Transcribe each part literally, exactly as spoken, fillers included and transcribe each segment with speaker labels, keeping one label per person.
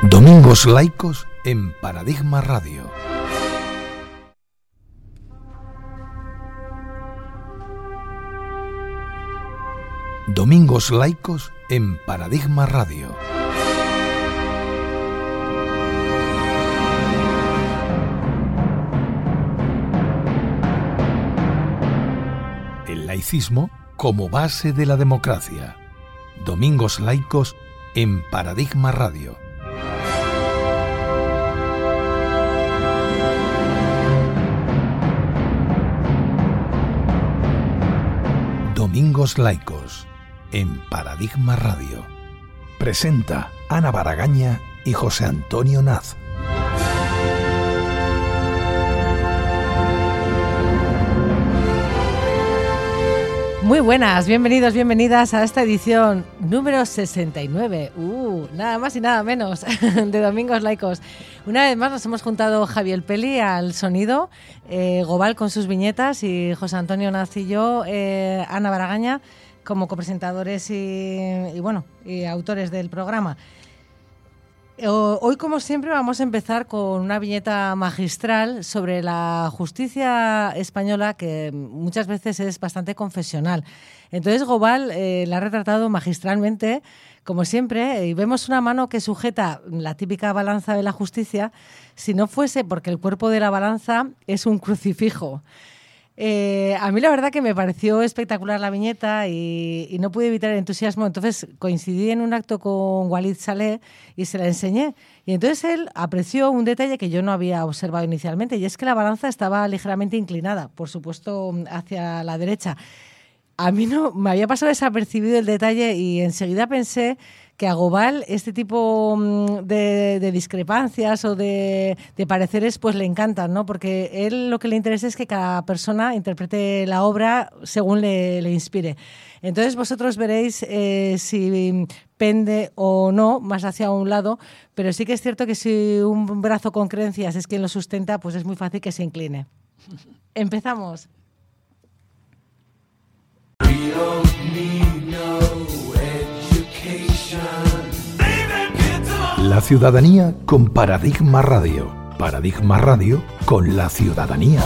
Speaker 1: Domingos Laicos en Paradigma Radio. Domingos Laicos en Paradigma Radio. El laicismo como base de la democracia. Domingos Laicos en Paradigma Radio. Domingos Laicos en Paradigma Radio. Presenta Ana Baragaña y José Antonio Naz.
Speaker 2: Muy buenas, bienvenidos, bienvenidas a esta edición número sesenta y nueve, uh, nada más y nada menos, de Domingos Laicos. Una vez más nos hemos juntado Javier Peli al sonido, eh, Gobal con sus viñetas y José Antonio Naz y yo, eh, Ana Baragaña, como copresentadores y, y, bueno, y autores del programa. Hoy, como siempre, vamos a empezar con una viñeta magistral sobre la justicia española, que muchas veces es bastante confesional. Entonces, Gobal eh, la ha retratado magistralmente, como siempre, y vemos una mano que sujeta la típica balanza de la justicia, si no fuese porque el cuerpo de la balanza es un crucifijo. Eh, a mí la verdad que me pareció espectacular la viñeta y, y no pude evitar el entusiasmo. Entonces coincidí en un acto con Walid Saleh y se la enseñé. Y entonces él apreció un detalle que yo no había observado inicialmente, y es que la balanza estaba ligeramente inclinada, por supuesto hacia la derecha. A mí no me había pasado desapercibido el detalle y enseguida pensé que a Gobal este tipo de, de discrepancias o de, de pareceres pues le encantan, ¿no? Porque él lo que le interesa es que cada persona interprete la obra según le, le inspire. Entonces vosotros veréis eh, si pende o no más hacia un lado, pero sí que es cierto que si un brazo con creencias es quien lo sustenta, pues es muy fácil que se incline. Empezamos. We don't need no
Speaker 1: La ciudadanía con Paradigma Radio. Paradigma Radio con la ciudadanía.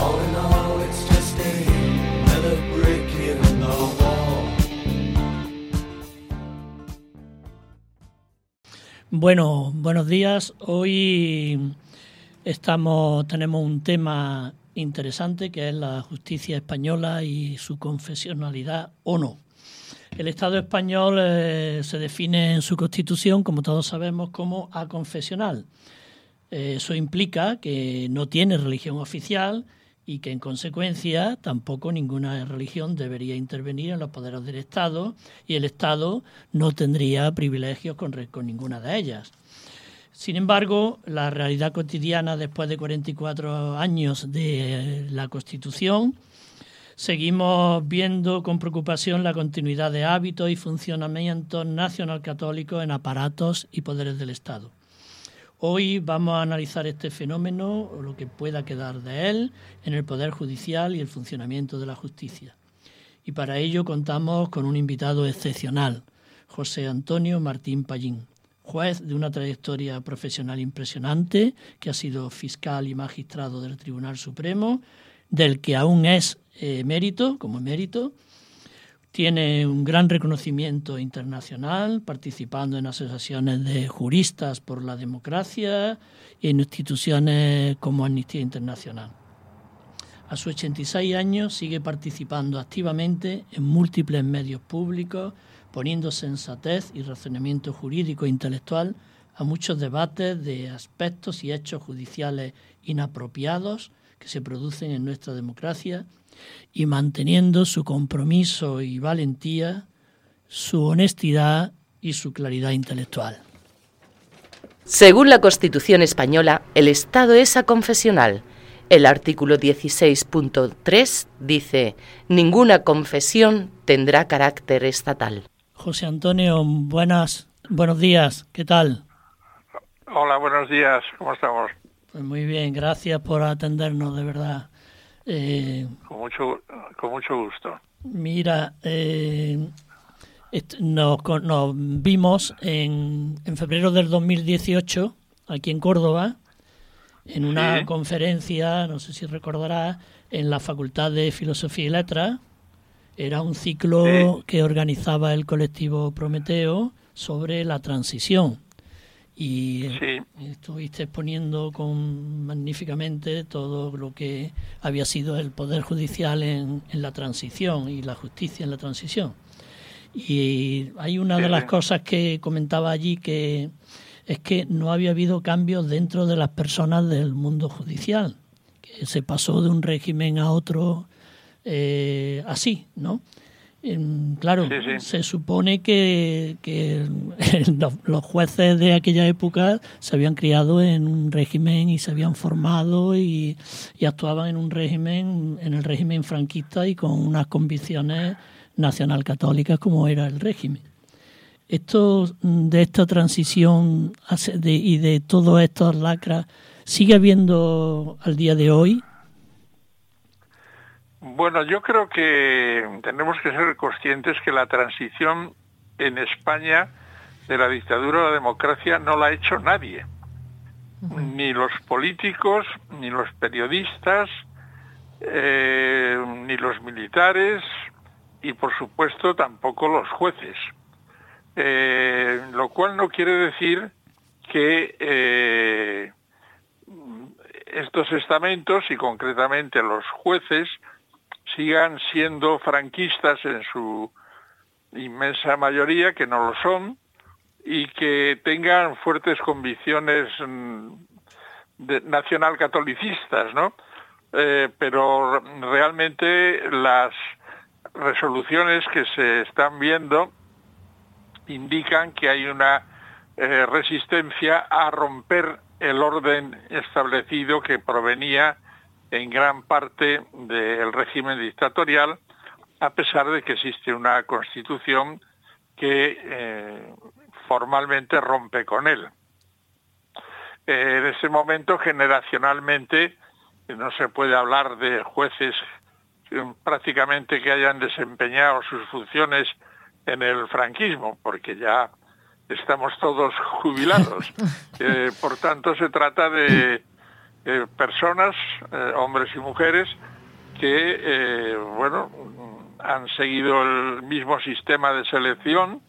Speaker 3: Bueno, buenos días. Hoy estamos, tenemos un tema interesante que es la justicia española y su confesionalidad o no. El Estado español eh, se define en su Constitución, como todos sabemos, como aconfesional. Eh, eso implica que no tiene religión oficial y que, en consecuencia, tampoco ninguna religión debería intervenir en los poderes del Estado, y el Estado no tendría privilegios con, con ninguna de ellas. Sin embargo, la realidad cotidiana después de cuarenta y cuatro años de la Constitución, seguimos viendo con preocupación la continuidad de hábitos y funcionamientos nacionalcatólicos en aparatos y poderes del Estado. Hoy vamos a analizar este fenómeno, o lo que pueda quedar de él, en el Poder Judicial y el funcionamiento de la justicia. Y para ello contamos con un invitado excepcional, José Antonio Martín Pallín, juez de una trayectoria profesional impresionante, que ha sido fiscal y magistrado del Tribunal Supremo, del que aún es emérito, como emérito. Tiene un gran reconocimiento internacional, participando en asociaciones de juristas por la democracia y en instituciones como Amnistía Internacional. A sus ochenta y seis años sigue participando activamente en múltiples medios públicos, poniendo sensatez y razonamiento jurídico e intelectual a muchos debates de aspectos y hechos judiciales inapropiados que se producen en nuestra democracia, y manteniendo su compromiso y valentía, su honestidad y su claridad intelectual.
Speaker 4: Según la Constitución española, el Estado es aconfesional. El artículo dieciséis punto tres dice: ninguna confesión tendrá carácter estatal.
Speaker 3: José Antonio, buenas, buenos días, ¿qué tal?
Speaker 5: Hola, buenos días, ¿cómo estamos?
Speaker 3: Pues muy bien, gracias por atendernos, de verdad. Eh,
Speaker 5: con mucho con mucho gusto.
Speaker 3: Mira, eh, est- nos, nos vimos en, en febrero del dos mil dieciocho aquí en Córdoba, en una
Speaker 5: Sí.
Speaker 3: conferencia, no sé si recordarás, en la Facultad de Filosofía y Letras. Era un ciclo
Speaker 5: Sí.
Speaker 3: que organizaba el colectivo Prometeo sobre la transición. Y
Speaker 5: Sí.
Speaker 3: estuviste exponiendo con magníficamente todo lo que había sido el Poder Judicial en, en la transición y la justicia en la transición. Y hay una
Speaker 5: Sí,
Speaker 3: de las
Speaker 5: sí.
Speaker 3: cosas que comentaba allí, que es que no había habido cambios dentro de las personas del mundo judicial, que se pasó de un régimen a otro eh, así, ¿no? En, claro,
Speaker 5: Sí, sí.
Speaker 3: se supone que, que los, los jueces de aquella época se habían criado en un régimen y se habían formado y, y actuaban en un régimen, en el régimen franquista y con unas convicciones nacionalcatólicas como era el régimen. Esto de esta transición de, y de todos estos lacras, ¿sigue habiendo al día de hoy?
Speaker 5: Bueno, yo creo que tenemos que ser conscientes que la transición en España de la dictadura a la democracia no la ha hecho nadie. Uh-huh. Ni los políticos, ni los periodistas, eh, ni los militares y, por supuesto, tampoco los jueces. Eh, lo cual no quiere decir que eh, estos estamentos, y concretamente los jueces, sigan siendo franquistas en su inmensa mayoría, que no lo son, y que tengan fuertes convicciones de, nacionalcatolicistas, ¿no? Eh, pero realmente las resoluciones que se están viendo indican que hay una eh, resistencia a romper el orden establecido que provenía en gran parte del régimen dictatorial, a pesar de que existe una constitución que eh, formalmente rompe con él. Eh, en ese momento, generacionalmente, no se puede hablar de jueces eh, prácticamente que hayan desempeñado sus funciones en el franquismo, porque ya estamos todos jubilados. Eh, por tanto, se trata de Eh, personas, eh, hombres y mujeres, que, eh, bueno, han seguido el mismo sistema de selección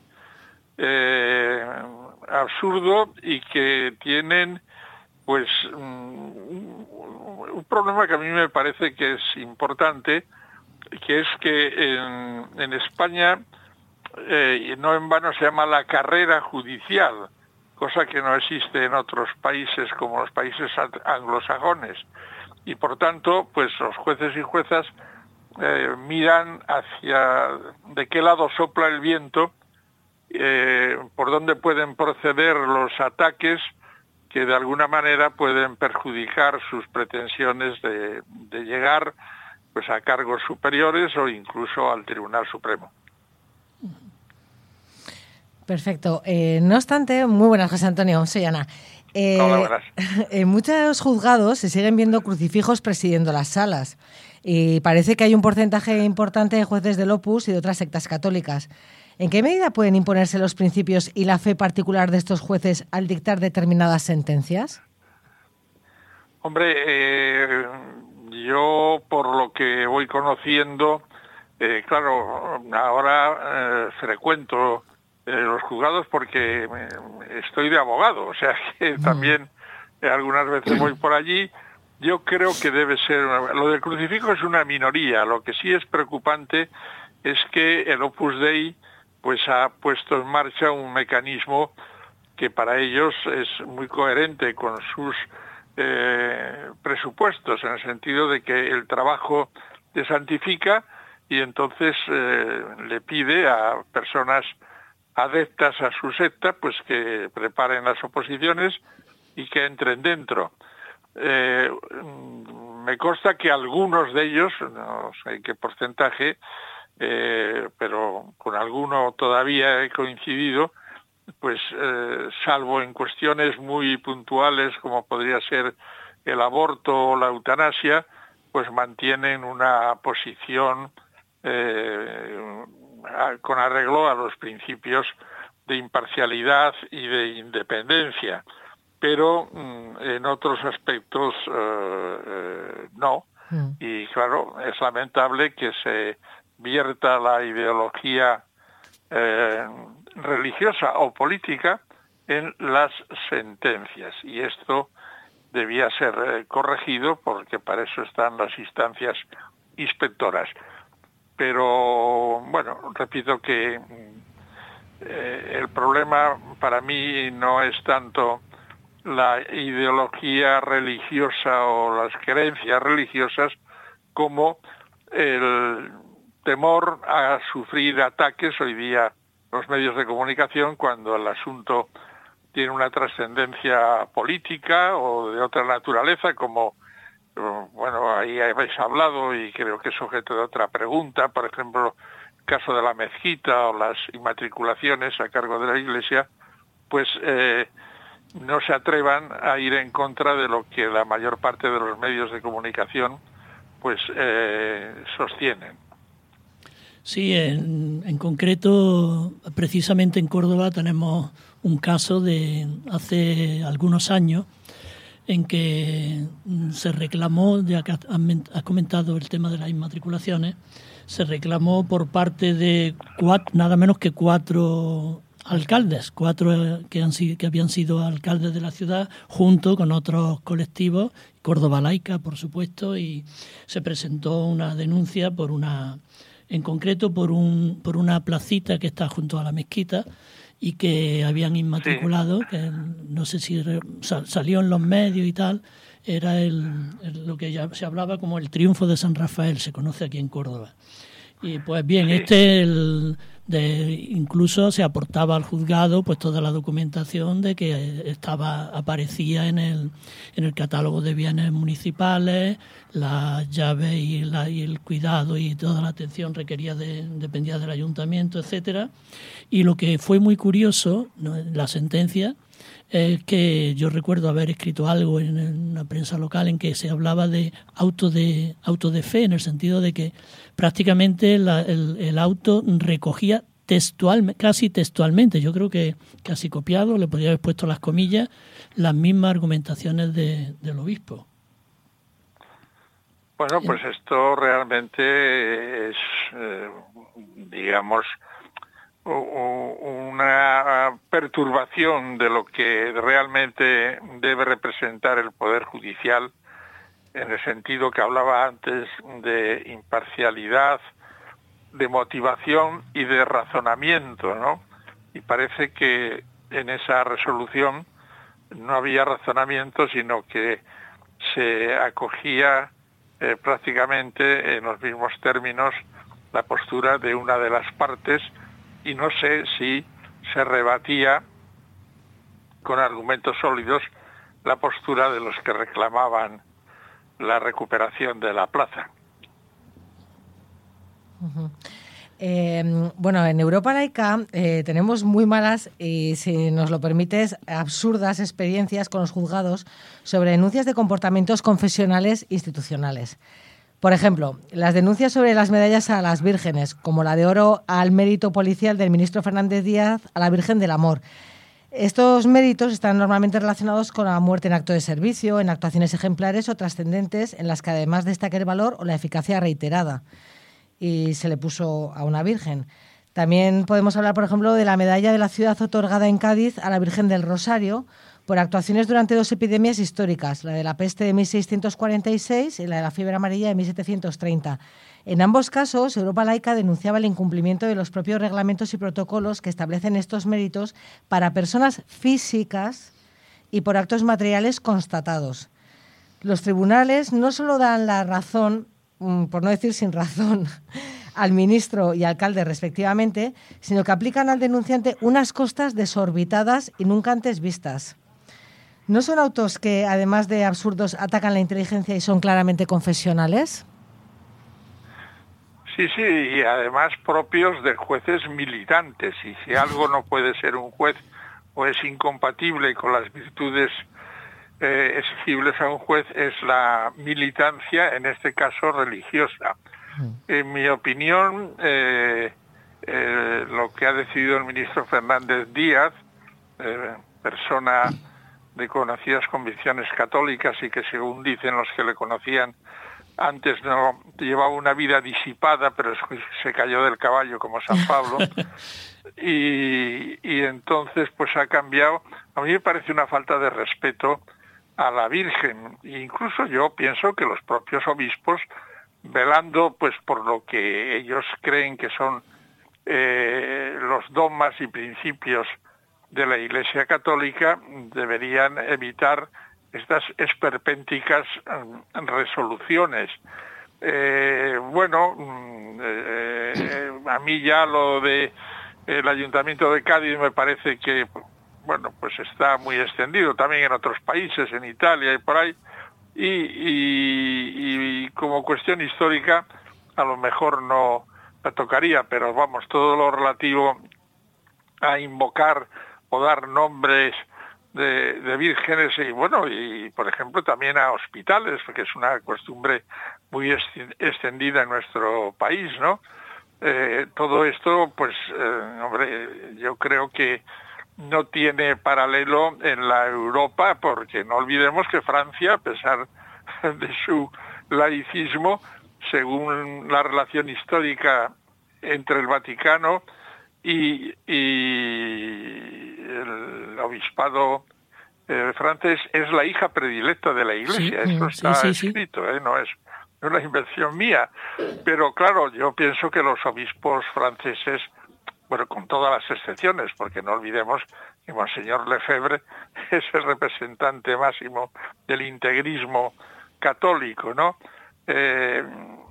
Speaker 5: eh, absurdo y que tienen, pues, un, un problema que a mí me parece que es importante, que es que en, en España, eh, no en vano se llama la carrera judicial, cosa que no existe en otros países como los países anglosajones. Y por tanto, pues los jueces y juezas eh, miran hacia de qué lado sopla el viento, eh, por dónde pueden proceder los ataques que de alguna manera pueden perjudicar sus pretensiones de, de llegar, pues, a cargos superiores o incluso al Tribunal Supremo.
Speaker 2: Perfecto. Eh, no obstante, muy buenas, José Antonio. Soy Ana. Eh,
Speaker 5: Hola, buenas.
Speaker 2: En muchos juzgados se siguen viendo crucifijos presidiendo las salas y parece que hay un porcentaje importante de jueces del Opus y de otras sectas católicas. ¿En qué medida pueden imponerse los principios y la fe particular de estos jueces al dictar determinadas sentencias?
Speaker 5: Hombre, eh, yo por lo que voy conociendo, eh, claro, ahora eh, frecuento Eh, los juzgados porque eh, estoy de abogado, o sea que también eh, algunas veces voy por allí. Yo creo que debe ser, una, lo del crucifijo es una minoría. Lo que sí es preocupante es que el Opus Dei pues ha puesto en marcha un mecanismo que para ellos es muy coherente con sus eh, presupuestos, en el sentido de que el trabajo te santifica y entonces eh, le pide a personas adeptas a su secta, pues que preparen las oposiciones y que entren dentro. Eh, me consta que algunos de ellos, no sé qué porcentaje, eh, pero con alguno todavía he coincidido, pues eh, salvo en cuestiones muy puntuales como podría ser el aborto o la eutanasia, pues mantienen una posición eh, con arreglo a los principios de imparcialidad y de independencia. pero mm, en otros aspectos eh, eh, no. Mm. Y claro, es lamentable que se vierta la ideología eh, religiosa o política en las sentencias, y esto debía ser eh, corregido, porque para eso están las instancias inspectoras. Pero bueno, repito que eh, el problema para mí no es tanto la ideología religiosa o las creencias religiosas como el temor a sufrir ataques hoy día los medios de comunicación cuando el asunto tiene una trascendencia política o de otra naturaleza, como, bueno, ahí habéis hablado y creo que es objeto de otra pregunta, por ejemplo, el caso de la mezquita o las inmatriculaciones a cargo de la Iglesia, pues eh, no se atrevan a ir en contra de lo que la mayor parte de los medios de comunicación pues eh, sostienen.
Speaker 3: Sí, en, en concreto, precisamente en Córdoba tenemos un caso de hace algunos años en que se reclamó, ya que has comentado el tema de las inmatriculaciones, se reclamó por parte de cuatro, nada menos que cuatro alcaldes, cuatro que, han, que habían sido alcaldes de la ciudad, junto con otros colectivos, Córdoba Laica, por supuesto, y se presentó una denuncia por una... en concreto por un por una placita que está junto a la mezquita y que habían inmatriculado, sí. que no sé si re, sal, salió en los medios y tal, era el, el, lo que ya se hablaba como el triunfo de San Rafael, se conoce aquí en Córdoba. Y pues bien, sí. este el, de, incluso se aportaba al juzgado pues toda la documentación de que estaba aparecía en el en el catálogo de bienes municipales, las llaves y, la, y el cuidado y toda la atención requerida de, dependía del ayuntamiento, etcétera. Y lo que fue muy curioso, ¿no?, en la sentencia, es que yo recuerdo haber escrito algo en una prensa local en que se hablaba de auto de auto de fe, en el sentido de que prácticamente la, el, el auto recogía textualmente, casi textualmente, yo creo que casi copiado, le podría haber puesto las comillas, las mismas argumentaciones de, del obispo.
Speaker 5: Bueno, pues esto realmente es, eh, digamos, una perturbación de lo que realmente debe representar el Poder Judicial, en el sentido que hablaba antes de imparcialidad, de motivación y de razonamiento, ¿no? Y parece que en esa resolución no había razonamiento, sino que se acogía eh, prácticamente en los mismos términos la postura de una de las partes, y no sé si se rebatía con argumentos sólidos la postura de los que reclamaban la recuperación de la plaza.
Speaker 2: Uh-huh. Eh, bueno, en Europa Laica eh, tenemos muy malas y, si nos lo permites, absurdas experiencias con los juzgados sobre denuncias de comportamientos confesionales institucionales. Por ejemplo, las denuncias sobre las medallas a las vírgenes, como la de oro al mérito policial del ministro Fernández Díaz a la Virgen del Amor. Estos méritos están normalmente relacionados con la muerte en acto de servicio, en actuaciones ejemplares o trascendentes, en las que además destaca el valor o la eficacia reiterada, y se le puso a una virgen. También podemos hablar, por ejemplo, de la medalla de la ciudad otorgada en Cádiz a la Virgen del Rosario, por actuaciones durante dos epidemias históricas, la de la peste de mil seiscientos cuarenta y seis y la de la fiebre amarilla de mil setecientos treinta. En ambos casos, Europa Laica denunciaba el incumplimiento de los propios reglamentos y protocolos que establecen estos méritos para personas físicas y por actos materiales constatados. Los tribunales no solo dan la razón, por no decir sin razón, al ministro y alcalde respectivamente, sino que aplican al denunciante unas costas desorbitadas y nunca antes vistas. ¿No son autos que, además de absurdos, atacan la inteligencia y son claramente confesionales?
Speaker 5: Sí, sí, y además propios de jueces militantes. Y si algo no puede ser un juez o es incompatible con las virtudes eh, exigibles a un juez, es la militancia, en este caso religiosa. En mi opinión, eh, eh, lo que ha decidido el ministro Fernández Díaz, eh, persona de conocidas convicciones católicas y que, según dicen los que le conocían antes, no llevaba una vida disipada, pero se cayó del caballo como San Pablo. y, y entonces pues ha cambiado. A mí me parece una falta de respeto a la Virgen. E incluso yo pienso que los propios obispos, velando pues por lo que ellos creen que son eh, los dogmas y principios de la Iglesia Católica, deberían evitar estas esperpénticas um, resoluciones. Eh, bueno, eh, a mí ya lo de el Ayuntamiento de Cádiz me parece que, bueno, pues está muy extendido también en otros países, en Italia y por ahí, y, y, y como cuestión histórica a lo mejor no la tocaría, pero vamos, todo lo relativo a invocar o dar nombres de, de vírgenes y bueno, y por ejemplo también a hospitales, porque es una costumbre muy extendida en nuestro país, ¿no? Eh, todo esto, pues, eh, hombre, yo creo que no tiene paralelo en la Europa, porque no olvidemos que Francia, a pesar de su laicismo, según la relación histórica entre el Vaticano y, y el obispado eh, francés, es la hija predilecta de la Iglesia. Sí, Eso está sí, sí, escrito, ¿eh? No es una invención mía. Pero claro, yo pienso que los obispos franceses, bueno, con todas las excepciones, porque no olvidemos que Monseñor Lefebvre es el representante máximo del integrismo católico, ¿no? Eh,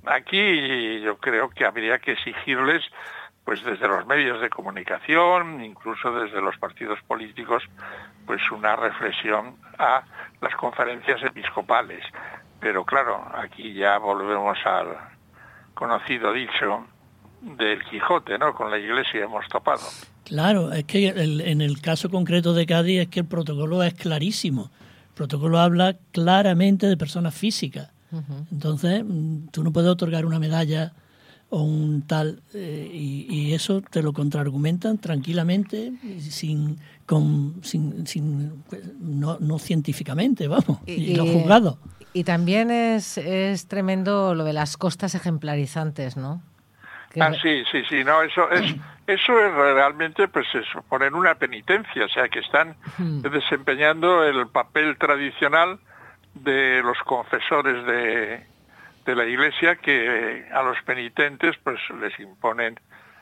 Speaker 5: aquí yo creo que habría que exigirles, pues desde los medios de comunicación, incluso desde los partidos políticos, pues una reflexión a las conferencias episcopales. Pero claro, aquí ya volvemos al conocido dicho del Quijote, ¿no? Con la Iglesia hemos topado.
Speaker 3: Claro, es que el, en el caso concreto de Cádiz es que el protocolo es clarísimo. El protocolo habla claramente de personas físicas. Uh-huh. Entonces, tú no puedes otorgar una medalla o un tal, eh, y, y eso te lo contraargumentan tranquilamente, sin, con, sin, sin no, no científicamente, vamos, y, y los juzgados.
Speaker 2: Y también es, es tremendo lo de las costas ejemplarizantes, ¿no?
Speaker 5: Que... Ah, sí, sí, sí, no, eso es, eso es realmente, pues eso, poner una penitencia, o sea, que están uh-huh. desempeñando el papel tradicional de los confesores de, de la Iglesia, que a los penitentes pues les imponen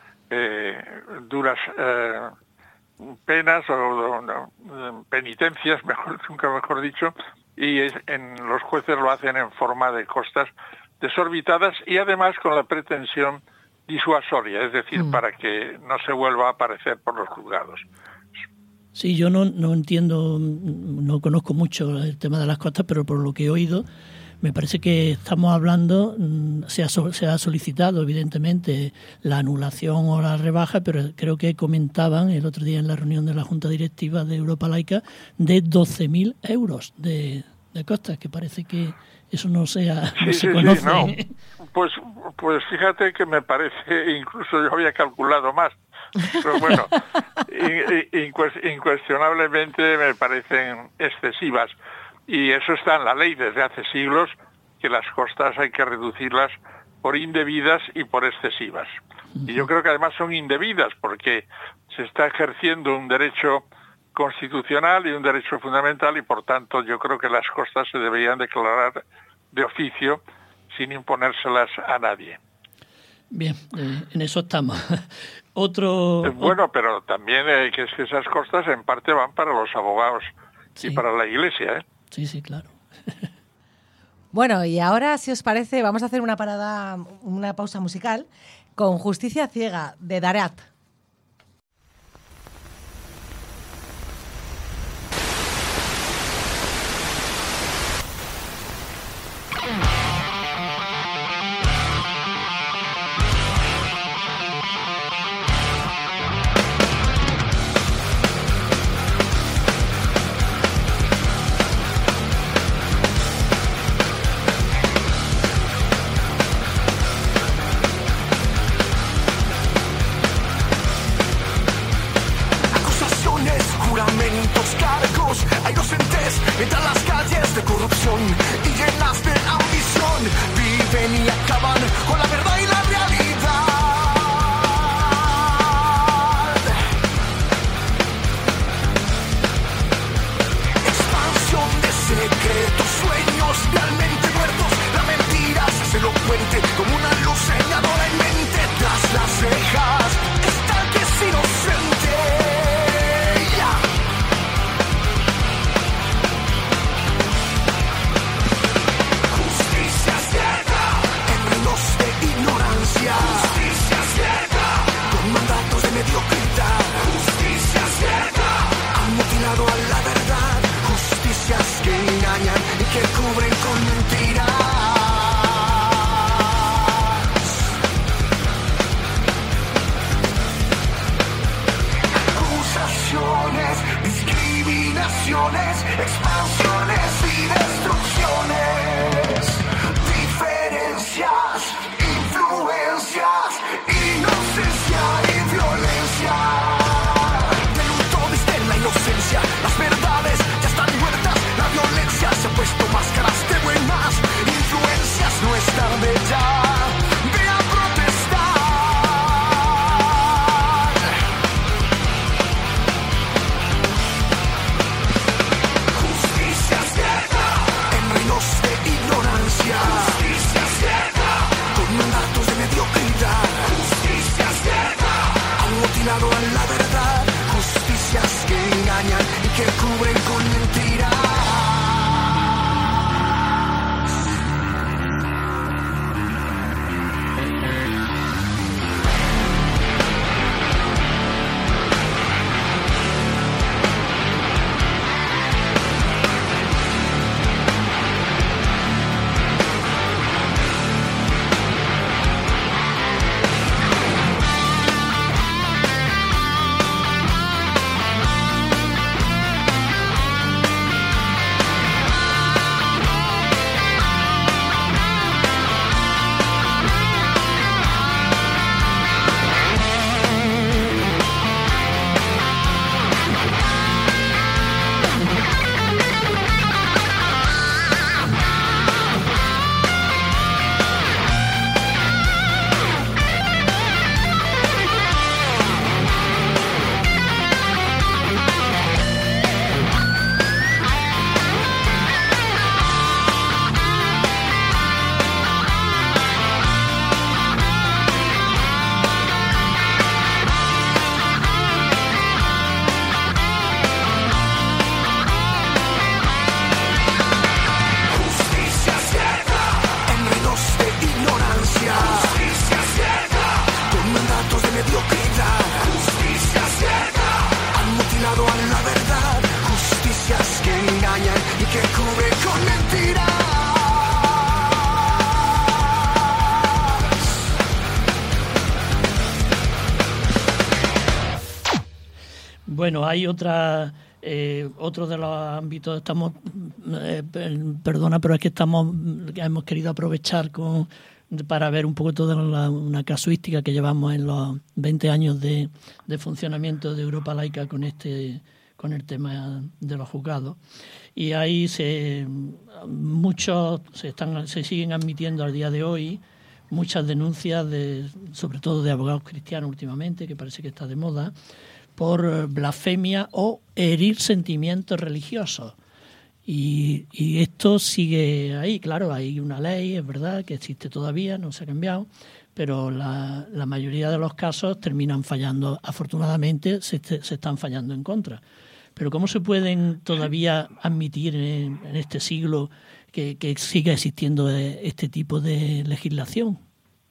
Speaker 5: eh, duras eh, penas o, o no, penitencias, mejor, nunca mejor dicho, y es, en los jueces lo hacen en forma de costas desorbitadas y además con la pretensión disuasoria, es decir, mm. para que no se vuelva a aparecer por los juzgados.
Speaker 3: Sí, yo no, no entiendo, no conozco mucho el tema de las costas, pero por lo que he oído, me parece que estamos hablando, se ha, se ha solicitado evidentemente la anulación o la rebaja, pero creo que comentaban el otro día en la reunión de la Junta Directiva de Europa Laica de doce mil euros de, de costas, que parece que eso no, sea, no
Speaker 5: sí,
Speaker 3: se
Speaker 5: sí,
Speaker 3: conoce.
Speaker 5: Sí, no. Pues, pues fíjate que me parece, incluso yo había calculado más, pero bueno, incuestionablemente me parecen excesivas. Y eso está en la ley desde hace siglos, que las costas hay que reducirlas por indebidas y por excesivas. Y yo creo que además son indebidas porque se está ejerciendo un derecho constitucional y un derecho fundamental y por tanto yo creo que las costas se deberían declarar de oficio sin imponérselas a nadie.
Speaker 3: Bien, eh, en eso estamos. Otro...
Speaker 5: Eh, bueno, pero también eh, que es que esas costas en parte van para los abogados sí. y para la Iglesia, ¿eh?
Speaker 3: Sí, sí, claro.
Speaker 2: Bueno, y ahora, si os parece, vamos a hacer una parada, una pausa musical con Justicia Ciega, de Darat.
Speaker 6: crímenes, juramentos, cargos. Hay inocentes mientras las calles de corrupción y llenas de ambición viven y acaban con la verdad y la realidad. Expansión de secretos, sueños realmente muertos. La mentira se hace elocuente como una luz señadora en mente. Tras las rejas está el que es inocente. Yeah. Justicia ciega en reinos de ignorancia. Justicia ciega con mandatos de mediocridad. Justicia ciega han mutilado a la verdad. Justicias que engañan y que cubren con mentiras. Acusaciones, discriminaciones, expansiones y destrucciones. Diferencias, influencias, inocencia y violencia. De luto visten la inocencia, las verdades ya están muertas. La violencia se ha puesto máscaras de buenas influencias. No es tarde ya, ve a protestar. Justicia ciega en reinos de ignorancia. Justicia ciega con mandatos de mediocridad. Justicia ciega han mutilado a la verdad. Justicias que engañan y que cubren con mentiras. Justicia ciega en reinos de ignorancia. Justicia ciega con mandatos de mediocridad. Justicia ciega han mutilado a la verdad. Justicias que engañan y que cubren con mentiras.
Speaker 3: Bueno, hay otra, eh, otro de los ámbitos, estamos, eh, perdona, pero es que estamos, hemos querido aprovechar con, para ver un poco toda la, una casuística que llevamos en los veinte años de, de funcionamiento de Europa Laica con este, con el tema de los juzgados. Y ahí se, muchos se están, se siguen admitiendo al día de hoy muchas denuncias de, sobre todo de abogados cristianos últimamente, que parece que está de moda, por blasfemia o herir sentimientos religiosos. Y, y esto sigue ahí, claro, hay una ley, es verdad, que existe todavía, no se ha cambiado, pero la, la mayoría de los casos terminan fallando, afortunadamente se, se están fallando en contra. Pero ¿cómo se pueden todavía admitir en, en este siglo que, que siga existiendo este tipo de legislación?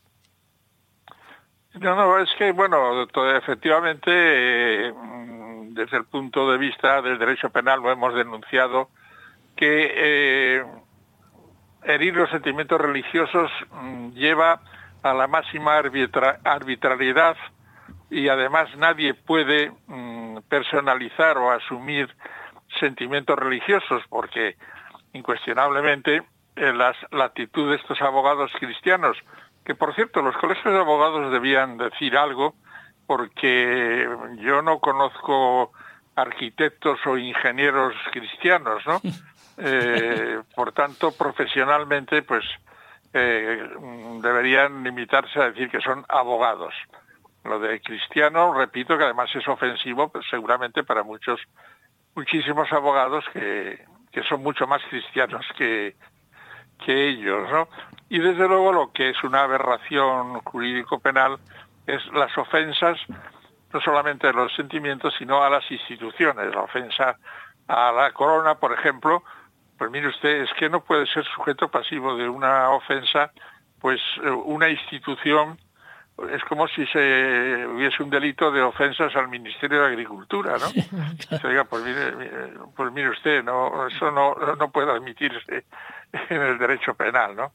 Speaker 5: No, no, es que, bueno, todo, efectivamente, eh, desde el punto de vista del derecho penal lo hemos denunciado, que eh, herir los sentimientos religiosos mm, lleva a la máxima arbitra- arbitrariedad y además nadie puede mm, personalizar o asumir sentimientos religiosos porque incuestionablemente eh, las, la actitud de estos abogados cristianos, que por cierto los colegios de abogados debían decir algo porque yo no conozco arquitectos o ingenieros cristianos, ¿no? Eh, por tanto, profesionalmente, pues eh, deberían limitarse a decir que son abogados. Lo de cristiano, repito, que además es ofensivo, pues, seguramente para muchos, muchísimos abogados que, que son mucho más cristianos que, que ellos, ¿no? Y desde luego lo que es una aberración jurídico-penal es las ofensas, no solamente a los sentimientos, sino a las instituciones. La ofensa a la corona, por ejemplo, pues mire usted, es que no puede ser sujeto pasivo de una ofensa, pues una institución. Es como si se hubiese un delito de ofensas al Ministerio de Agricultura, ¿no? Sí, claro. Se diga, pues mire, pues mire usted, no, eso no, no puede admitirse en el derecho penal, ¿no?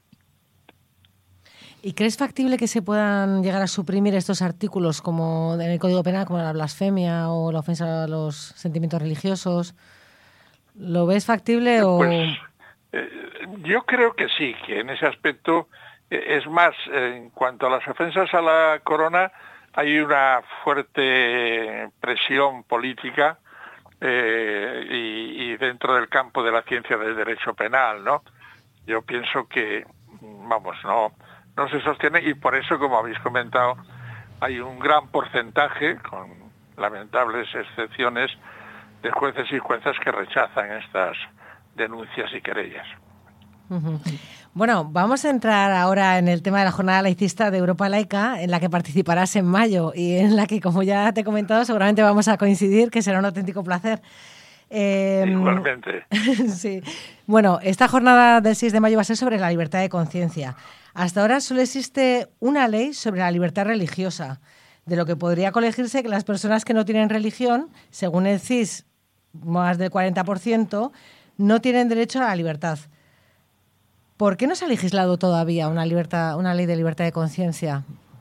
Speaker 2: ¿Y crees factible que se puedan llegar a suprimir estos artículos como en el Código Penal, como la blasfemia o la ofensa a los sentimientos religiosos? ¿Lo ves factible o...?
Speaker 5: Pues eh, yo creo que sí, que en ese aspecto... Es más, en cuanto a las ofensas a la corona, hay una fuerte presión política eh, y, y dentro del campo de la ciencia del derecho penal, ¿no? Yo pienso que, vamos, no, no se sostiene y por eso, como habéis comentado, hay un gran porcentaje, con lamentables excepciones, de jueces y juezas que rechazan estas denuncias y querellas.
Speaker 2: Uh-huh. Bueno, vamos a entrar ahora en el tema de la jornada laicista de Europa Laica, en la que participarás en mayo y en la que, como ya te he comentado, seguramente vamos a coincidir, que será un auténtico placer.
Speaker 5: Eh, Igualmente.
Speaker 2: Sí. Bueno, esta jornada del seis de mayo va a ser sobre la libertad de conciencia. Hasta ahora solo existe una ley sobre la libertad religiosa, de lo que podría colegirse que las personas que no tienen religión, según el C I S, más del cuarenta por ciento, no tienen derecho a la libertad. ¿Por qué no se ha legislado todavía una libertad, una ley de libertad de conciencia?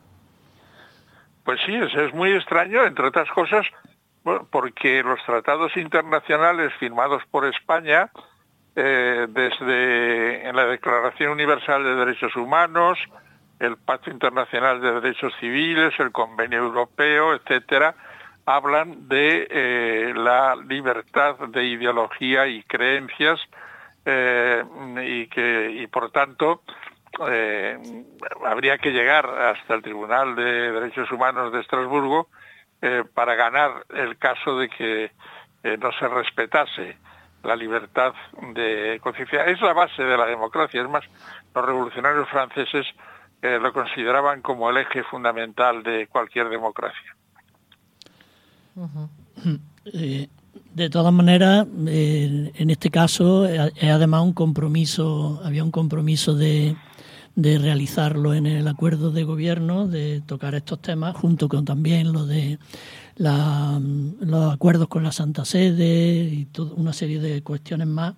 Speaker 5: Pues sí, es, es muy extraño, entre otras cosas, bueno, porque los tratados internacionales firmados por España, eh, desde en la Declaración Universal de Derechos Humanos, el Pacto Internacional de Derechos Civiles, el Convenio Europeo, etcétera, hablan de eh, la libertad de ideología y creencias, Eh, y que y por tanto eh, habría que llegar hasta el Tribunal de Derechos Humanos de Estrasburgo eh, para ganar el caso de que eh, no se respetase la libertad de conciencia. Es la base de la democracia. Es más, los revolucionarios franceses eh, lo consideraban como el eje fundamental de cualquier democracia.
Speaker 3: Uh-huh. eh. De todas maneras, eh, en este caso es además un compromiso, había un compromiso de, de realizarlo en el acuerdo de gobierno, de tocar estos temas, junto con también lo de la, los acuerdos con la Santa Sede y toda una serie de cuestiones más.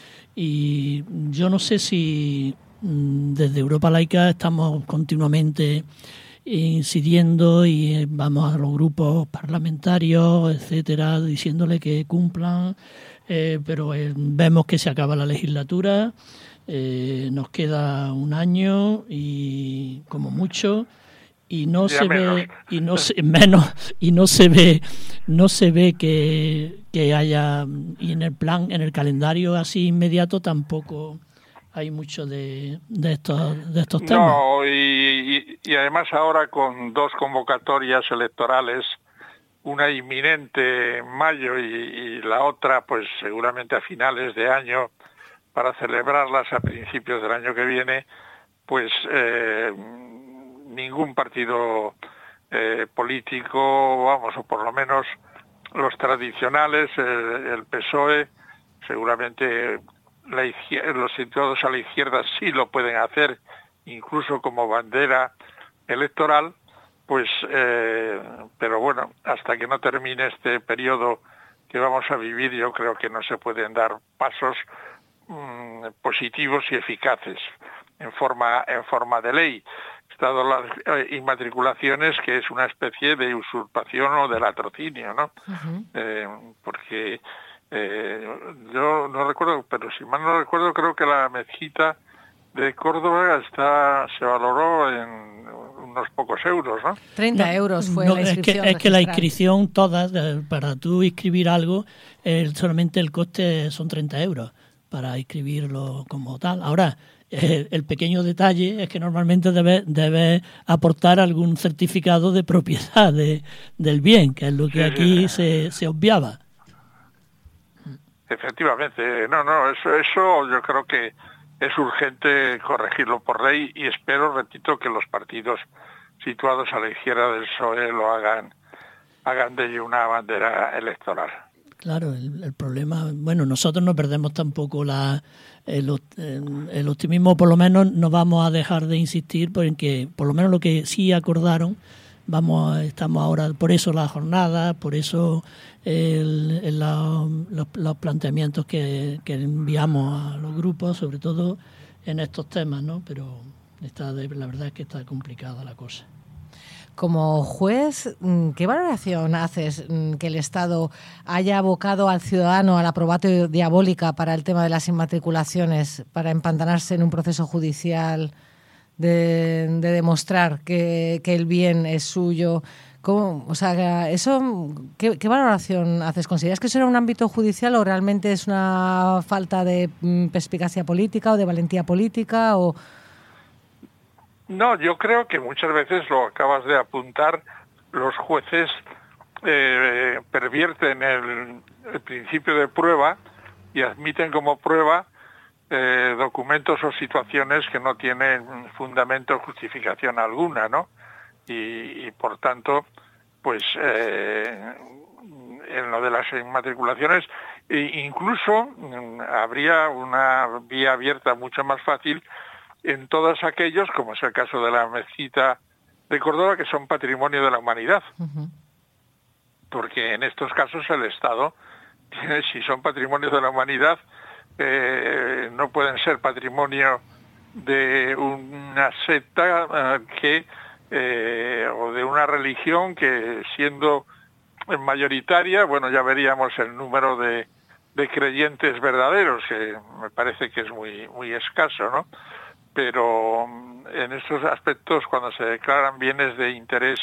Speaker 3: Y yo no sé si desde Europa Laica estamos continuamente incidiendo y vamos a los grupos parlamentarios, etcétera, diciéndole que cumplan, eh, pero eh, vemos que se acaba la legislatura, eh, nos queda un año y como mucho y no ya se menos. ve y no se menos y no se ve no se ve que, que haya, y en el plan, en el calendario así inmediato tampoco hay mucho de, de estos de estos temas.
Speaker 5: No, y, y, y además ahora con dos convocatorias electorales, una inminente en mayo y, y la otra pues seguramente a finales de año para celebrarlas a principios del año que viene, pues eh, ningún partido eh, político, vamos, o por lo menos los tradicionales, el, el P S O E, seguramente la izquierda, los situados a la izquierda sí lo pueden hacer, incluso como bandera electoral, pues, eh, pero bueno, hasta que no termine este periodo que vamos a vivir, yo creo que no se pueden dar pasos mmm, positivos y eficaces en forma en forma de ley. Estado las eh, inmatriculaciones, que es una especie de usurpación o de latrocinio, ¿no? Uh-huh. Eh, porque Eh, yo no recuerdo, pero si mal no recuerdo, creo que la mezquita de Córdoba está se valoró en unos pocos euros, ¿no?
Speaker 2: treinta
Speaker 3: no,
Speaker 2: euros fue
Speaker 3: no,
Speaker 2: la inscripción.
Speaker 3: Es que, es que la inscripción toda, para tú inscribir algo, eh, solamente el coste son treinta euros para inscribirlo como tal. Ahora, eh, el pequeño detalle es que normalmente debes debe aportar algún certificado de propiedad de, del bien, que es lo que aquí se, se obviaba.
Speaker 5: Efectivamente, no, no, eso, eso yo creo que es urgente corregirlo por ley y espero, repito, que los partidos situados a la izquierda del P S O E lo hagan, hagan de ello una bandera electoral.
Speaker 3: Claro, el, el problema, bueno, nosotros no perdemos tampoco la el, el optimismo, por lo menos no vamos a dejar de insistir porque por lo menos lo que sí acordaron, vamos, estamos ahora, por eso la jornada, por eso el, el, la, los, los planteamientos que, que enviamos a los grupos, sobre todo en estos temas, ¿no? Pero está, la verdad es que está complicada la cosa.
Speaker 2: Como juez, ¿qué valoración haces que el Estado haya abocado al ciudadano a la probatio diabólica para el tema de las inmatriculaciones, para empantanarse en un proceso judicial de, de demostrar que, que el bien es suyo? ¿Cómo, o sea, eso, ¿qué, qué valoración haces? ¿Consideras que eso era un ámbito judicial o realmente es una falta de perspicacia política o de valentía política o...?
Speaker 5: No, yo creo que muchas veces, lo acabas de apuntar, los jueces eh, pervierten el, el principio de prueba y admiten como prueba eh, documentos o situaciones que no tienen fundamento o justificación alguna, ¿no? Y, y por tanto, pues eh, en lo de las inmatriculaciones, e incluso mm, habría una vía abierta mucho más fácil en todos aquellos, como es el caso de la mezquita de Córdoba, que son patrimonio de la humanidad. Uh-huh. Porque en estos casos el Estado, tiene, si son patrimonio de la humanidad, eh, no pueden ser patrimonio de una secta eh, que eh, o de una religión que, siendo mayoritaria, bueno, ya veríamos el número de, de creyentes verdaderos, que me parece que es muy, muy escaso, ¿no? Pero en estos aspectos, cuando se declaran bienes de interés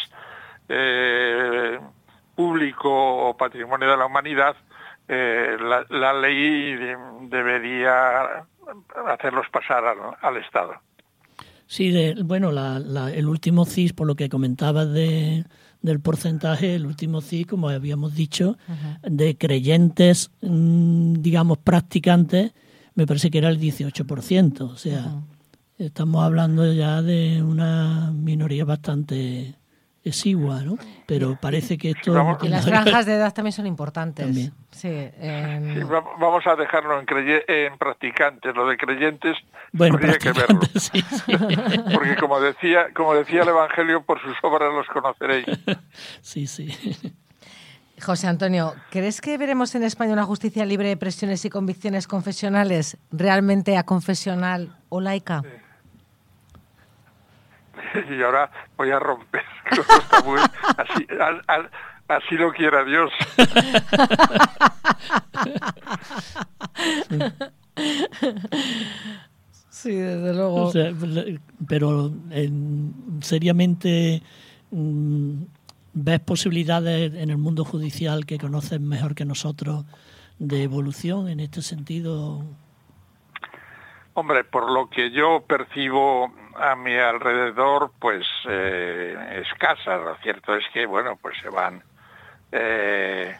Speaker 5: eh, público o patrimonio de la humanidad, eh, la, la ley de, debería hacerlos pasar al, al Estado.
Speaker 3: Sí, de, bueno, la, la, el último C I S, por lo que comentabas de, del porcentaje, el último C I S, como habíamos dicho, uh-huh. de creyentes, digamos, practicantes, me parece que era el dieciocho por ciento, o sea... Uh-huh. Estamos hablando ya de una minoría bastante exigua, ¿no? Pero parece que esto...
Speaker 2: Vamos, y las franjas de edad también son importantes.
Speaker 3: También.
Speaker 2: Sí, eh...
Speaker 5: sí, vamos a dejarlo en, crey- en practicantes. Lo de creyentes
Speaker 3: bueno,
Speaker 5: habría que verlo.
Speaker 3: Sí, sí.
Speaker 5: Porque como decía, como decía el Evangelio, por sus obras los conoceréis.
Speaker 3: Sí, sí.
Speaker 2: José Antonio, ¿crees que veremos en España una justicia libre de presiones y convicciones confesionales, realmente aconfesional o laica?
Speaker 5: Sí. Y ahora voy a romper. Está muy, así, al, al, así lo quiera Dios.
Speaker 2: Sí, desde luego.
Speaker 3: O sea, pero eh, seriamente... Mm, ¿ves posibilidades en el mundo judicial que conoces mejor que nosotros de evolución en este sentido?
Speaker 5: Hombre, por lo que yo percibo a mi alrededor, pues eh, escasa. Lo cierto es que, bueno, pues se van eh,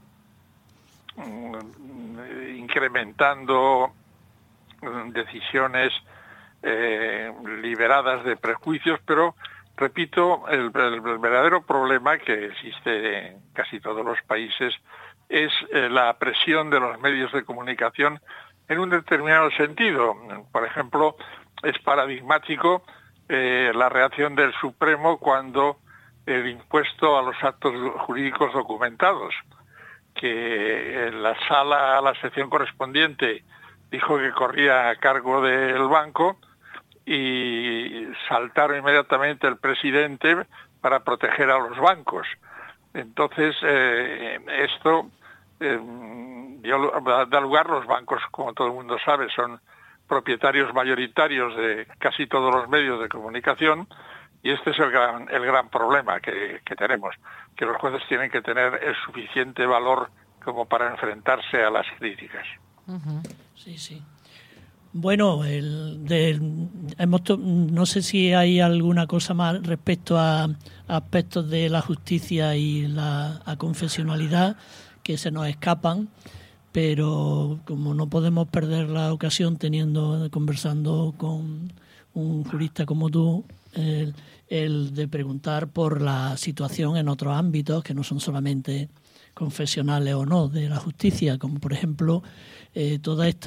Speaker 5: incrementando decisiones eh, liberadas de prejuicios, pero repito, el, el, el verdadero problema que existe en casi todos los países es eh, la presión de los medios de comunicación en un determinado sentido. Por ejemplo, es paradigmático eh, la reacción del Supremo cuando el impuesto a los actos jurídicos documentados, que en la sala, la sección correspondiente, dijo que corría a cargo del banco, y saltaron inmediatamente el presidente para proteger a los bancos. Entonces, eh, esto eh, dio, da lugar, los bancos, como todo el mundo sabe, son propietarios mayoritarios de casi todos los medios de comunicación, y este es el gran, el gran problema que, que tenemos, que los jueces tienen que tener el suficiente valor como para enfrentarse a las críticas.
Speaker 3: Uh-huh. Sí, sí. Bueno, el, de, hemos to, no sé si hay alguna cosa más respecto a, a aspectos de la justicia y la a confesionalidad que se nos escapan, pero como no podemos perder la ocasión teniendo conversando con un jurista como tú, el, el de preguntar por la situación en otros ámbitos que no son solamente confesionales o no de la justicia, como por ejemplo eh, todo este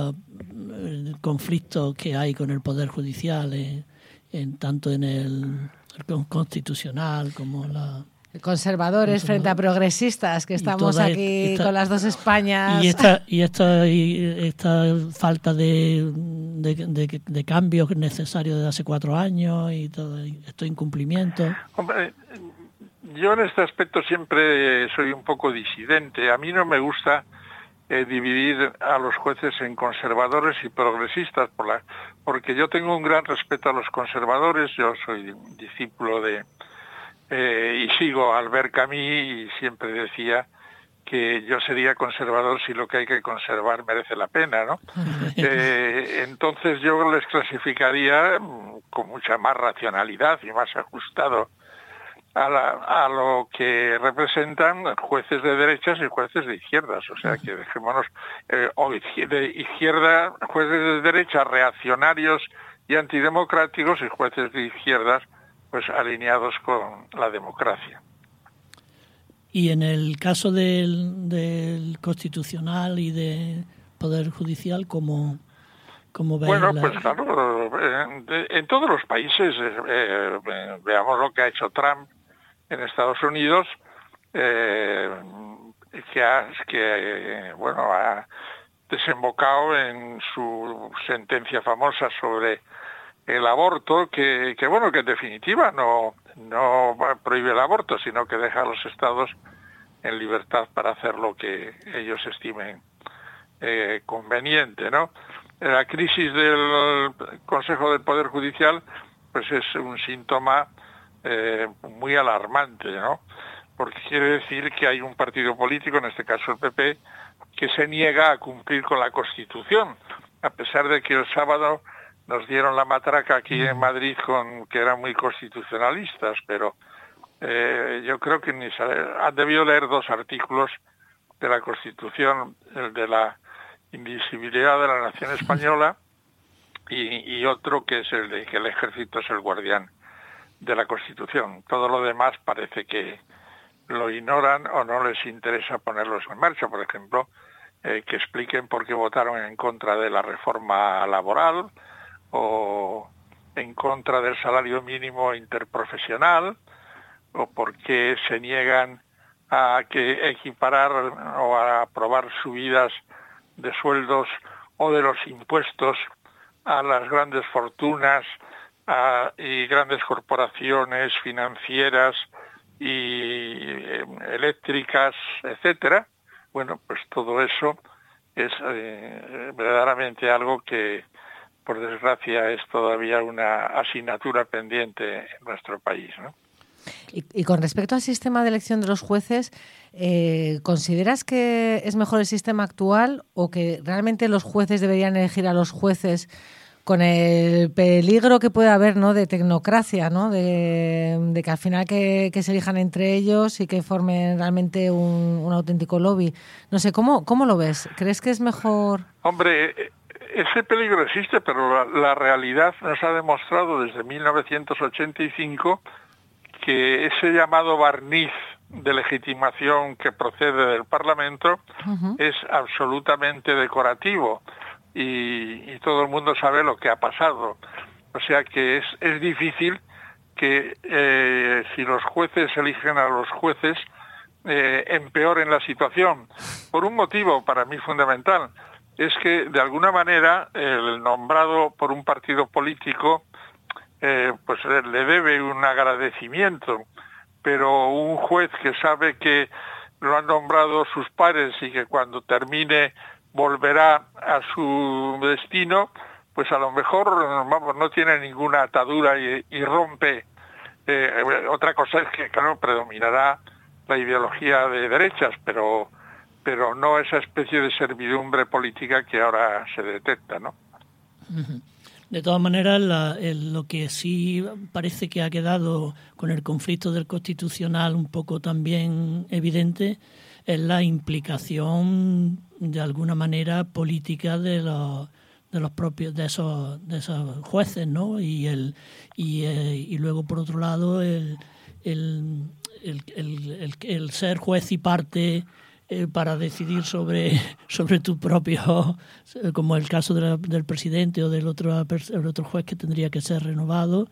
Speaker 3: eh, conflicto que hay con el Poder Judicial, eh, en, tanto en el, el constitucional como la...
Speaker 2: Conservadores frente a progresistas, que estamos aquí esta, con las dos Españas.
Speaker 3: Y esta y esta, y esta falta de, de, de, de cambios necesarios desde hace cuatro años y todo estos incumplimientos.
Speaker 5: Hombre, yo en este aspecto siempre soy un poco disidente. A mí no me gusta eh, dividir a los jueces en conservadores y progresistas, por la, porque yo tengo un gran respeto a los conservadores. Yo soy discípulo de... Eh, y sigo a Albert Camus, y siempre decía que yo sería conservador si lo que hay que conservar merece la pena, ¿no? Eh, entonces yo les clasificaría con mucha más racionalidad y más ajustado a, la, a lo que representan jueces de derechas y jueces de izquierdas. O sea, que dejémonos, eh, o de izquierda, jueces de derecha reaccionarios y antidemocráticos, y jueces de izquierdas pues alineados con la democracia.
Speaker 3: Y en el caso del, del constitucional y del Poder Judicial, ¿cómo, cómo ves?
Speaker 5: Bueno,
Speaker 3: la...
Speaker 5: pues claro, en, en todos los países, eh, eh, veamos lo que ha hecho Trump en Estados Unidos, eh, que, ha, que eh, bueno, ha desembocado en su sentencia famosa sobre el aborto, que, que bueno, que en definitiva no, no prohíbe el aborto, sino que deja a los estados en libertad para hacer lo que ellos estimen eh, conveniente, ¿no? La crisis del Consejo del Poder Judicial pues es un síntoma eh, muy alarmante, ¿no? Porque quiere decir que hay un partido político, en este caso el P P, que se niega a cumplir con la Constitución, a pesar de que el sábado nos dieron la matraca aquí en Madrid con que eran muy constitucionalistas, pero eh, yo creo que ni saber, han debido leer dos artículos de la Constitución, el de la indivisibilidad de la nación española y, y otro que es el de que el ejército es el guardián de la Constitución. Todo lo demás parece que lo ignoran o no les interesa ponerlos en marcha. Por ejemplo, eh, que expliquen por qué votaron en contra de la reforma laboral, o en contra del salario mínimo interprofesional, o por qué se niegan a que equiparar o a aprobar subidas de sueldos o de los impuestos a las grandes fortunas a, y grandes corporaciones financieras y eh, eléctricas, etcétera. Bueno, pues todo eso es eh, verdaderamente algo que, por desgracia, es todavía una asignatura pendiente en nuestro país, ¿no?
Speaker 2: Y, y con respecto al sistema de elección de los jueces, eh, ¿consideras que es mejor el sistema actual o que realmente los jueces deberían elegir a los jueces con el peligro que puede haber, ¿no?, de tecnocracia, ¿no?, de, de que al final que, que se elijan entre ellos y que formen realmente un, un auténtico lobby? No sé, ¿cómo, cómo lo ves? ¿Crees que es mejor?
Speaker 5: Hombre, ese peligro existe, pero la, la realidad nos ha demostrado desde mil novecientos ochenta y cinco que ese llamado barniz de legitimación que procede del Parlamento uh-huh. es absolutamente decorativo y, y todo el mundo sabe lo que ha pasado. O sea que es, es difícil que eh, si los jueces eligen a los jueces eh, empeoren la situación. Por un motivo para mí fundamental, es que de alguna manera el nombrado por un partido político eh, pues le debe un agradecimiento, pero un juez que sabe que lo han nombrado sus pares y que cuando termine volverá a su destino, pues a lo mejor, vamos, no tiene ninguna atadura y, y rompe. Eh, otra cosa es que, claro, predominará la ideología de derechas, pero pero no esa especie de servidumbre política que ahora se detecta, ¿no?
Speaker 3: De todas maneras, la, el, lo que sí parece que ha quedado con el conflicto del Constitucional un poco también evidente es la implicación, de alguna manera, política de los de los propios de esos de esos jueces, ¿no? Y el y, eh, y luego por otro lado el el, el, el, el, el ser juez y parte eh, para decidir sobre sobre tu propio, como el caso de la, del presidente o del otro el otro juez que tendría que ser renovado.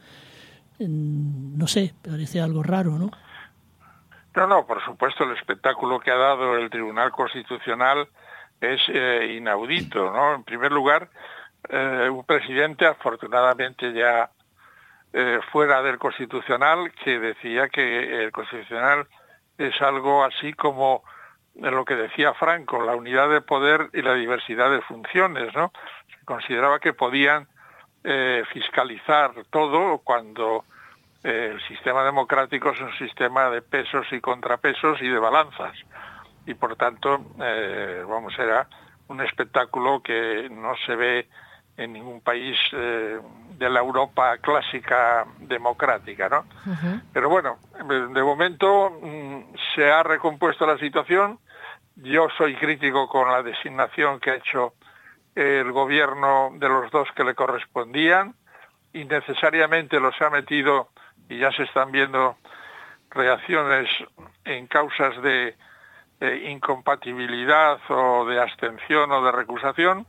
Speaker 3: No sé, parece algo raro, ¿no?
Speaker 5: No, no, por supuesto, el espectáculo que ha dado el Tribunal Constitucional es eh, inaudito, ¿no? En primer lugar, eh, un presidente, afortunadamente ya eh, fuera del Constitucional, que decía que el Constitucional es algo así como lo que decía Franco, la unidad de poder y la diversidad de funciones, ¿no? Se consideraba que podían eh, fiscalizar todo cuando eh, el sistema democrático es un sistema de pesos y contrapesos y de balanzas. Y por tanto, eh, vamos, era un espectáculo que no se ve en ningún país eh, de la Europa clásica democrática, ¿no? Uh-huh. Pero bueno, de momento mmm, se ha recompuesto la situación. Yo soy crítico con la designación que ha hecho el gobierno de los dos que le correspondían. Innecesariamente los ha metido, y ya se están viendo reacciones en causas de Eh, incompatibilidad o de abstención o de recusación,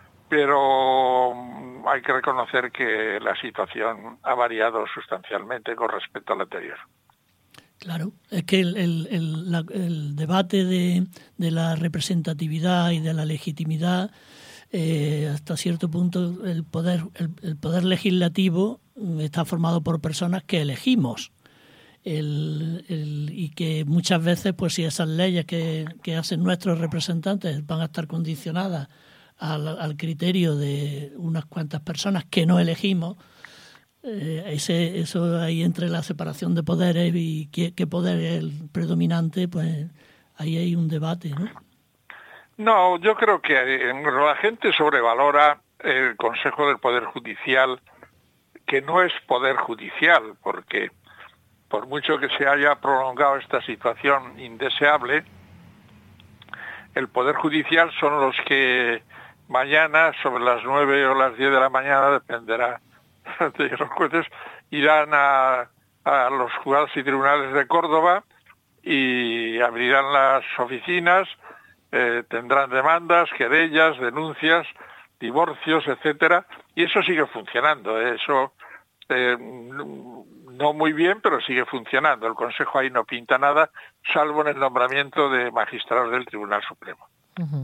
Speaker 5: pero hay que reconocer que la situación ha variado sustancialmente con respecto al anterior.
Speaker 3: Claro, es que el, el, el, la, el debate de, de la representatividad y de la legitimidad, eh, hasta cierto punto el poder, el, el poder legislativo está formado por personas que elegimos. El, el, y que muchas veces, pues si esas leyes que, que hacen nuestros representantes van a estar condicionadas al, al criterio de unas cuantas personas que no elegimos, eh, ese, eso ahí entre la separación de poderes y qué, qué poder es el predominante, pues ahí hay un debate, ¿no?
Speaker 5: No, yo creo que la gente sobrevalora el Consejo del Poder Judicial, que no es poder judicial, porque por mucho que se haya prolongado esta situación indeseable, el Poder Judicial son los que mañana, sobre las nueve o las diez de la mañana, dependerá de los jueces, irán a, a los juzgados y tribunales de Córdoba y abrirán las oficinas, eh, tendrán demandas, querellas, denuncias, divorcios, etcétera, y eso sigue funcionando, ¿eh? Eso eh, no muy bien, pero sigue funcionando. El Consejo ahí no pinta nada, salvo en el nombramiento de magistrados del Tribunal Supremo.
Speaker 2: Uh-huh.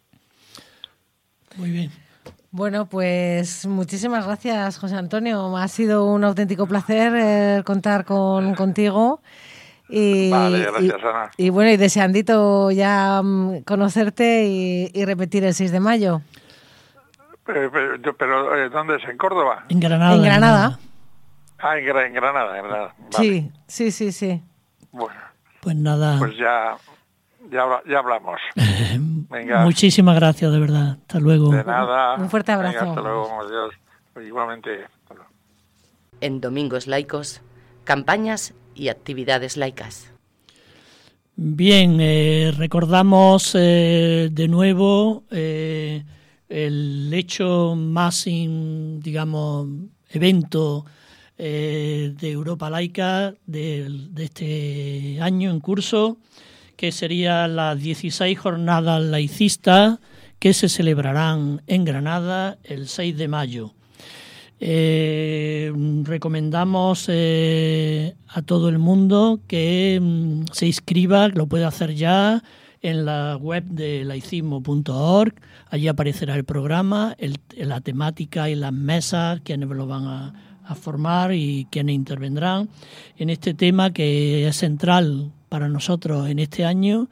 Speaker 3: Muy bien.
Speaker 2: Bueno, pues muchísimas gracias, José Antonio. Ha sido un auténtico placer eh, contar con contigo. Y,
Speaker 5: vale, gracias,
Speaker 2: y,
Speaker 5: Ana.
Speaker 2: Y bueno, y deseandito ya um, conocerte y, y repetir el seis de mayo.
Speaker 5: Eh, pero, pero eh, ¿dónde es? ¿En Córdoba?
Speaker 3: En Granada.
Speaker 2: En Granada.
Speaker 5: Ah, en, en Granada, en Granada. Vale.
Speaker 2: Sí, sí, sí, sí.
Speaker 5: Bueno.
Speaker 3: Pues nada.
Speaker 5: Pues ya, ya, ya hablamos. Venga.
Speaker 3: Muchísimas gracias, de verdad. Hasta luego.
Speaker 5: De nada.
Speaker 2: Un fuerte abrazo.
Speaker 5: Venga, hasta luego. Adiós. Igualmente.
Speaker 4: En Domingos Laicos, campañas y actividades laicas.
Speaker 3: Bien, eh, recordamos eh, de nuevo eh, el hecho más, in, digamos, evento eh, de Europa Laica de, de este año en curso, que serían las dieciséis jornadas laicistas que se celebrarán en Granada el seis de mayo. Eh, recomendamos eh, a todo el mundo que mm, se inscriba, lo puede hacer ya en la web de laicismo punto org. Allí aparecerá el programa, el, la temática y las mesas, quienes lo van a, a formar y quienes intervendrán en este tema que es central para nosotros en este año,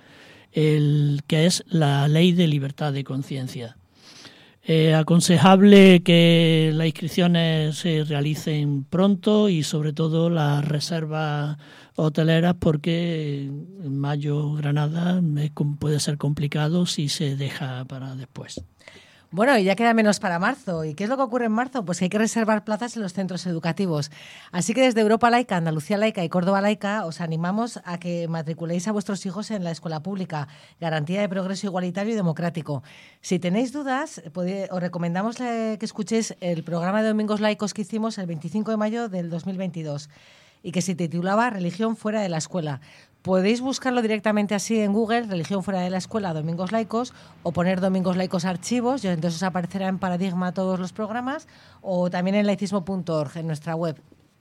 Speaker 3: el que es la Ley de Libertad de Conciencia. Es aconsejable que las inscripciones se realicen pronto y sobre todo las reservas hoteleras, porque en mayo Granada puede ser complicado si se deja para después.
Speaker 2: Bueno, y ya queda menos para marzo. ¿Y qué es lo que ocurre en marzo? Pues que hay que reservar plazas en los centros educativos. Así que desde Europa Laica, Andalucía Laica y Córdoba Laica os animamos a que matriculéis a vuestros hijos en la escuela pública. Garantía de progreso igualitario y democrático. Si tenéis dudas, podéis, os recomendamos que escuchéis el programa de Domingos Laicos que hicimos el veinticinco de mayo del dos mil veintidós y que se titulaba Religión fuera de la escuela. Podéis buscarlo directamente así en Google, Religión fuera de la escuela, Domingos Laicos, o poner Domingos Laicos Archivos, y entonces os aparecerá en Paradigma todos los programas, o también en laicismo punto org, en nuestra web.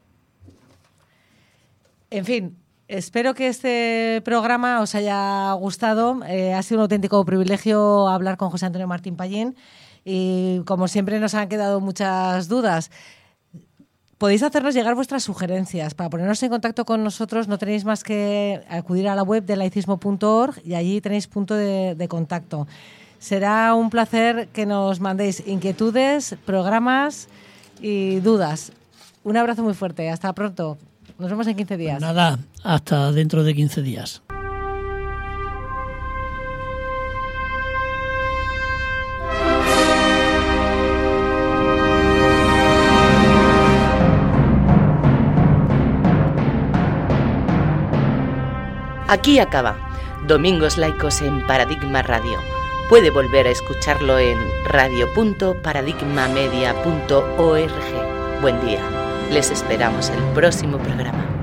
Speaker 2: En fin, espero que este programa os haya gustado. Eh, ha sido un auténtico privilegio hablar con José Antonio Martín Pallín, y como siempre nos han quedado muchas dudas. Podéis hacernos llegar vuestras sugerencias. Para ponernos en contacto con nosotros no tenéis más que acudir a la web de laicismo punto org y allí tenéis punto de, de contacto. Será un placer que nos mandéis inquietudes, programas y dudas. Un abrazo muy fuerte. Hasta pronto. Nos vemos en quince días.
Speaker 3: Pues nada, hasta dentro de quince días.
Speaker 4: Aquí acaba Domingos Laicos en Paradigma Radio. Puede volver a escucharlo en radio punto paradigma media punto org. Buen día. Les esperamos el próximo programa.